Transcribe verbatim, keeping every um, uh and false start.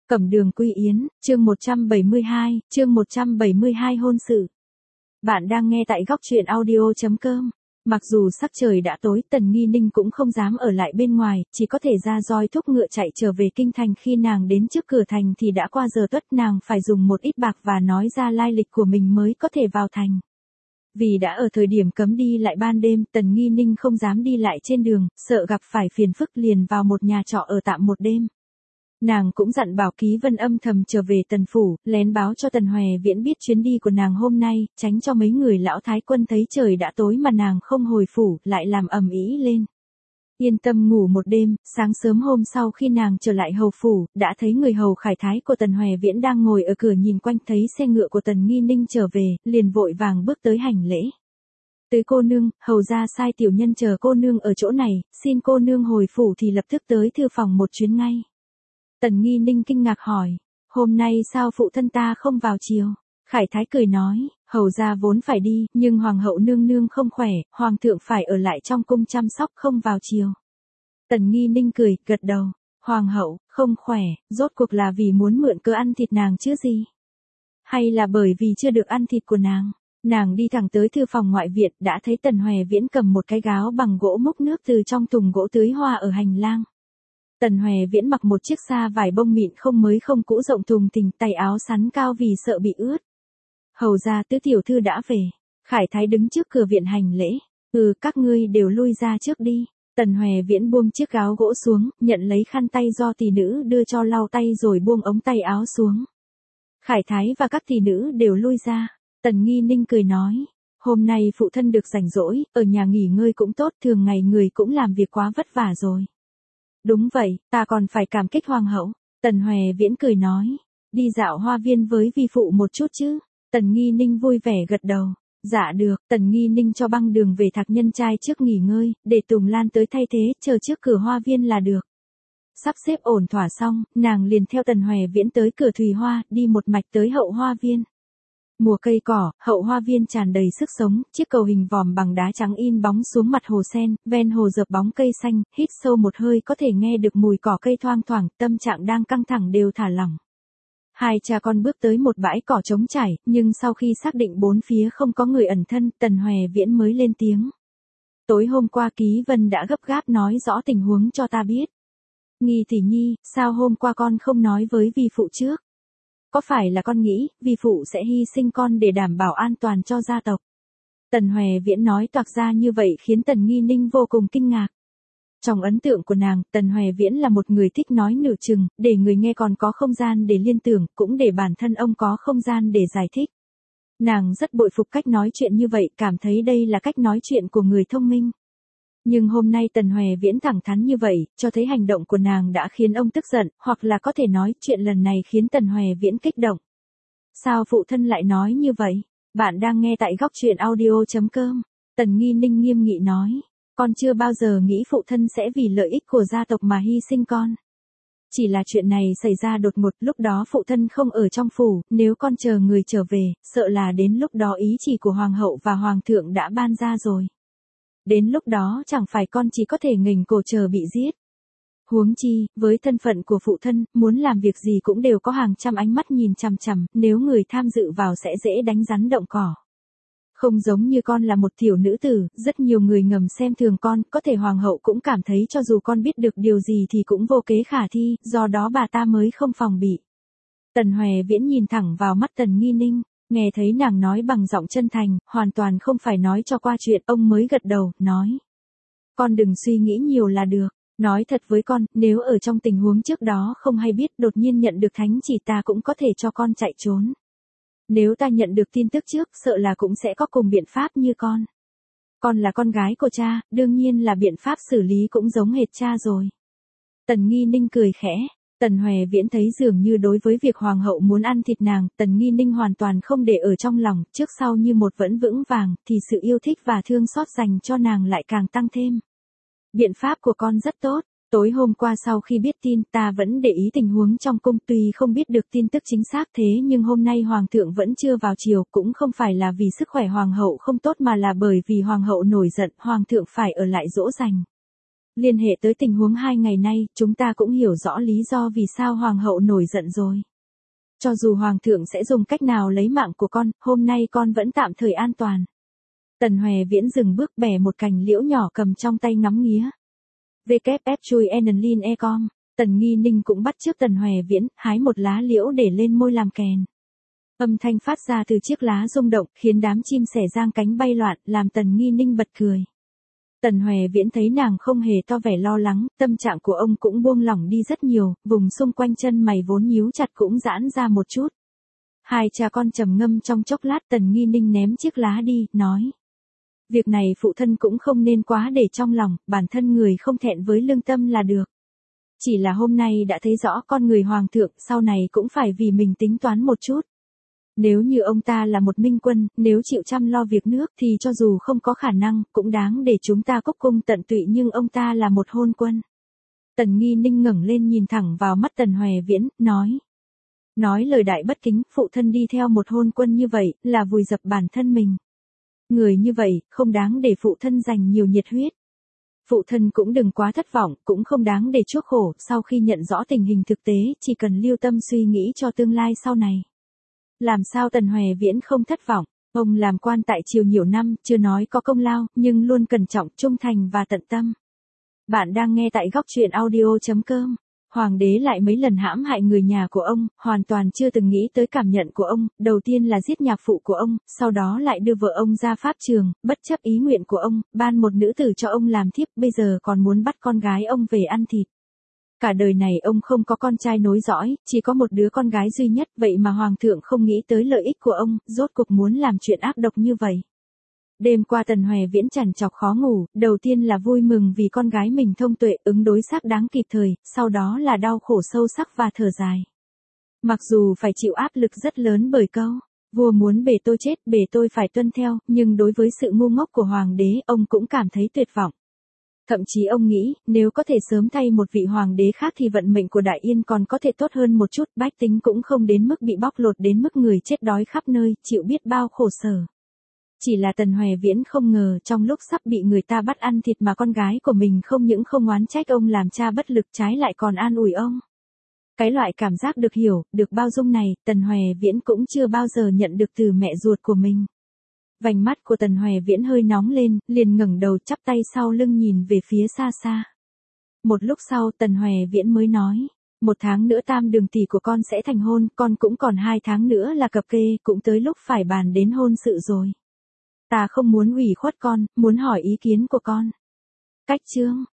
Cẩm Đường Quy Yến, chương một trăm bảy mươi hai, chương một trăm bảy mươi hai hôn sự. Bạn đang nghe tại góc truyện audio.com. Mặc dù sắc trời đã tối, Tần Nghi Ninh cũng không dám ở lại bên ngoài, chỉ có thể ra roi thúc ngựa chạy trở về kinh thành. Khi nàng đến trước cửa thành thì đã qua giờ tuất, nàng phải dùng một ít bạc và nói ra lai lịch của mình mới có thể vào thành. Vì đã ở thời điểm cấm đi lại ban đêm, Tần Nghi Ninh không dám đi lại trên đường, sợ gặp phải phiền phức liền vào một nhà trọ ở tạm một đêm. Nàng cũng dặn bảo Ký Vân âm thầm trở về Tần phủ, lén báo cho Tần Hoè Viễn biết chuyến đi của nàng hôm nay, tránh cho mấy người lão thái quân thấy trời đã tối mà nàng không hồi phủ, lại làm ầm ĩ lên. Yên tâm ngủ một đêm, sáng sớm hôm sau khi nàng trở lại hầu phủ, đã thấy người hầu khải thái của Tần Hoè Viễn đang ngồi ở cửa nhìn quanh, thấy xe ngựa của Tần Nghi Ninh trở về, liền vội vàng bước tới hành lễ. Tới cô nương, hầu ra sai tiểu nhân chờ cô nương ở chỗ này, xin cô nương hồi phủ thì lập tức tới thư phòng một chuyến ngay. Tần Nghi Ninh kinh ngạc hỏi, hôm nay sao phụ thân ta không vào chiều? Khải thái cười nói, hầu ra vốn phải đi, nhưng hoàng hậu nương nương không khỏe, hoàng thượng phải ở lại trong cung chăm sóc không vào chiều. Tần Nghi Ninh cười, gật đầu, hoàng hậu, không khỏe, rốt cuộc là vì muốn mượn cớ ăn thịt nàng chứ gì? Hay là bởi vì chưa được ăn thịt của nàng? Nàng đi thẳng tới thư phòng ngoại viện, đã thấy Tần Hoè Viễn cầm một cái gáo bằng gỗ múc nước từ trong thùng gỗ tưới hoa ở hành lang. Tần Hoè Viễn mặc một chiếc sa vải bông mịn không mới không cũ rộng thùng thình, tay áo sắn cao vì sợ bị ướt. Hầu ra tứ tiểu thư đã về. Khải thái đứng trước cửa viện hành lễ. Ừ, các ngươi đều lui ra trước đi. Tần Hoè Viễn buông chiếc gáo gỗ xuống, nhận lấy khăn tay do tỷ nữ đưa cho lau tay rồi buông ống tay áo xuống. Khải thái và các tỷ nữ đều lui ra. Tần Nghi Ninh cười nói, hôm nay phụ thân được rảnh rỗi, ở nhà nghỉ ngơi cũng tốt, thường ngày người cũng làm việc quá vất vả rồi. Đúng vậy, ta còn phải cảm kích hoàng hậu. Tần Hoè Viễn cười nói, đi dạo hoa viên với vi phụ một chút chứ. Tần Nghi Ninh vui vẻ gật đầu, dạ được. Tần Nghi Ninh cho băng đường về Thạc Nhân trai trước nghỉ ngơi, để Tùng Lan tới thay thế, chờ trước cửa hoa viên là được. Sắp xếp ổn thỏa xong, nàng liền theo Tần Hoè Viễn tới cửa Thùy Hoa, đi một mạch tới hậu hoa viên. Mùa cây cỏ, hậu hoa viên tràn đầy sức sống, chiếc cầu hình vòm bằng đá trắng in bóng xuống mặt hồ sen, ven hồ dợp bóng cây xanh, hít sâu một hơi có thể nghe được mùi cỏ cây thoang thoảng, tâm trạng đang căng thẳng đều thả lỏng. Hai cha con bước tới một bãi cỏ trống trải, nhưng sau khi xác định bốn phía không có người ẩn thân, Tần Hoè Viễn mới lên tiếng. Tối hôm qua Ký Vân đã gấp gáp nói rõ tình huống cho ta biết. Nghi tỷ nhi, sao hôm qua con không nói với vi phụ trước? Có phải là con nghĩ, vi phụ sẽ hy sinh con để đảm bảo an toàn cho gia tộc? Tần Hoè Viễn nói toạc ra như vậy khiến Tần Nghi Ninh vô cùng kinh ngạc. Trong ấn tượng của nàng, Tần Hoè Viễn là một người thích nói nửa chừng, để người nghe còn có không gian để liên tưởng, cũng để bản thân ông có không gian để giải thích. Nàng rất bội phục cách nói chuyện như vậy, cảm thấy đây là cách nói chuyện của người thông minh. Nhưng hôm nay Tần Hoè Viễn thẳng thắn như vậy, cho thấy hành động của nàng đã khiến ông tức giận, hoặc là có thể nói chuyện lần này khiến Tần Hoè Viễn kích động. Sao phụ thân lại nói như vậy? Bạn đang nghe tại góc truyện audio.com. Tần Nghi Ninh nghiêm nghị nói, con chưa bao giờ nghĩ phụ thân sẽ vì lợi ích của gia tộc mà hy sinh con. Chỉ là chuyện này xảy ra đột ngột, lúc đó phụ thân không ở trong phủ, nếu con chờ người trở về, sợ là đến lúc đó ý chỉ của hoàng hậu và hoàng thượng đã ban ra rồi. Đến lúc đó chẳng phải con chỉ có thể nghềnh cổ chờ bị giết. Huống chi, với thân phận của phụ thân, muốn làm việc gì cũng đều có hàng trăm ánh mắt nhìn chằm chằm, nếu người tham dự vào sẽ dễ đánh rắn động cỏ. Không giống như con là một tiểu nữ tử, rất nhiều người ngầm xem thường con, có thể hoàng hậu cũng cảm thấy cho dù con biết được điều gì thì cũng vô kế khả thi, do đó bà ta mới không phòng bị. Tần Hoè Viễn nhìn thẳng vào mắt Tần Nghi Ninh. Nghe thấy nàng nói bằng giọng chân thành, hoàn toàn không phải nói cho qua chuyện, ông mới gật đầu, nói. Con đừng suy nghĩ nhiều là được, nói thật với con, nếu ở trong tình huống trước đó không hay biết đột nhiên nhận được thánh chỉ ta cũng có thể cho con chạy trốn. Nếu ta nhận được tin tức trước, sợ là cũng sẽ có cùng biện pháp như con. Con là con gái của cha, đương nhiên là biện pháp xử lý cũng giống hệt cha rồi. Tần Nghi Ninh cười khẽ. Tần Hoè Viễn thấy dường như đối với việc hoàng hậu muốn ăn thịt nàng, Tần Nghi Ninh hoàn toàn không để ở trong lòng, trước sau như một vẫn vững vàng, thì sự yêu thích và thương xót dành cho nàng lại càng tăng thêm. Biện pháp của con rất tốt, tối hôm qua sau khi biết tin ta vẫn để ý tình huống trong cung, tuy không biết được tin tức chính xác thế nhưng hôm nay hoàng thượng vẫn chưa vào triều, cũng không phải là vì sức khỏe hoàng hậu không tốt mà là bởi vì hoàng hậu nổi giận, hoàng thượng phải ở lại dỗ dành. Liên hệ tới tình huống hai ngày nay, chúng ta cũng hiểu rõ lý do vì sao hoàng hậu nổi giận rồi. Cho dù hoàng thượng sẽ dùng cách nào lấy mạng của con, hôm nay con vẫn tạm thời an toàn. Tần Hoè Viễn dừng bước bẻ một cành liễu nhỏ cầm trong tay ngắm nghía. vê kép ép chui enlin e com, Tần Nghi Ninh cũng bắt chước Tần Hoè Viễn, hái một lá liễu để lên môi làm kèn. Âm thanh phát ra từ chiếc lá rung động, khiến đám chim sẻ giang cánh bay loạn, làm Tần Nghi Ninh bật cười. Tần Hoè Viễn thấy nàng không hề to vẻ lo lắng, tâm trạng của ông cũng buông lỏng đi rất nhiều, vùng xung quanh chân mày vốn nhíu chặt cũng giãn ra một chút. Hai cha con trầm ngâm trong chốc lát, Tần Nghi Ninh ném chiếc lá đi, nói. Việc này phụ thân cũng không nên quá để trong lòng, bản thân người không thẹn với lương tâm là được. Chỉ là hôm nay đã thấy rõ con người hoàng thượng, sau này cũng phải vì mình tính toán một chút. Nếu như ông ta là một minh quân, nếu chịu chăm lo việc nước thì cho dù không có khả năng, cũng đáng để chúng ta cúc cung tận tụy, nhưng ông ta là một hôn quân. Tần Nghi Ninh ngẩng lên nhìn thẳng vào mắt Tần Hoè Viễn, nói. Nói lời đại bất kính, phụ thân đi theo một hôn quân như vậy, là vùi dập bản thân mình. Người như vậy, không đáng để phụ thân dành nhiều nhiệt huyết. Phụ thân cũng đừng quá thất vọng, cũng không đáng để chuốc khổ, sau khi nhận rõ tình hình thực tế, chỉ cần lưu tâm suy nghĩ cho tương lai sau này. Làm sao Tần Hoè Viễn không thất vọng, ông làm quan tại triều nhiều năm, chưa nói có công lao, nhưng luôn cẩn trọng, trung thành và tận tâm. Bạn đang nghe tại góc truyện audio chấm com. Hoàng đế lại mấy lần hãm hại người nhà của ông, hoàn toàn chưa từng nghĩ tới cảm nhận của ông, đầu tiên là giết nhạc phụ của ông, sau đó lại đưa vợ ông ra pháp trường, bất chấp ý nguyện của ông, ban một nữ tử cho ông làm thiếp, bây giờ còn muốn bắt con gái ông về ăn thịt. Cả đời này ông không có con trai nối dõi, chỉ có một đứa con gái duy nhất, vậy mà hoàng thượng không nghĩ tới lợi ích của ông, rốt cuộc muốn làm chuyện ác độc như vậy. Đêm qua Tần Hoè Viễn trằn trọc khó ngủ, đầu tiên là vui mừng vì con gái mình thông tuệ, ứng đối xác đáng kịp thời, sau đó là đau khổ sâu sắc và thở dài. Mặc dù phải chịu áp lực rất lớn bởi câu, vua muốn bể tôi chết, bể tôi phải tuân theo, nhưng đối với sự ngu ngốc của hoàng đế, ông cũng cảm thấy tuyệt vọng. Thậm chí ông nghĩ, nếu có thể sớm thay một vị hoàng đế khác thì vận mệnh của Đại Yên còn có thể tốt hơn một chút, bách tính cũng không đến mức bị bóc lột đến mức người chết đói khắp nơi, chịu biết bao khổ sở. Chỉ là Tần Hoè Viễn không ngờ trong lúc sắp bị người ta bắt ăn thịt mà con gái của mình không những không oán trách ông làm cha bất lực, trái lại còn an ủi ông. Cái loại cảm giác được hiểu, được bao dung này, Tần Hoè Viễn cũng chưa bao giờ nhận được từ mẹ ruột của mình. Vành mắt của Tần Hoè Viễn hơi nóng lên, liền ngẩng đầu chắp tay sau lưng nhìn về phía xa xa. Một lúc sau Tần Hoè Viễn mới nói, một tháng nữa tam đường tỷ của con sẽ thành hôn, con cũng còn hai tháng nữa là cập kê, cũng tới lúc phải bàn đến hôn sự rồi. Ta không muốn ủy khuất con, muốn hỏi ý kiến của con. Cách chương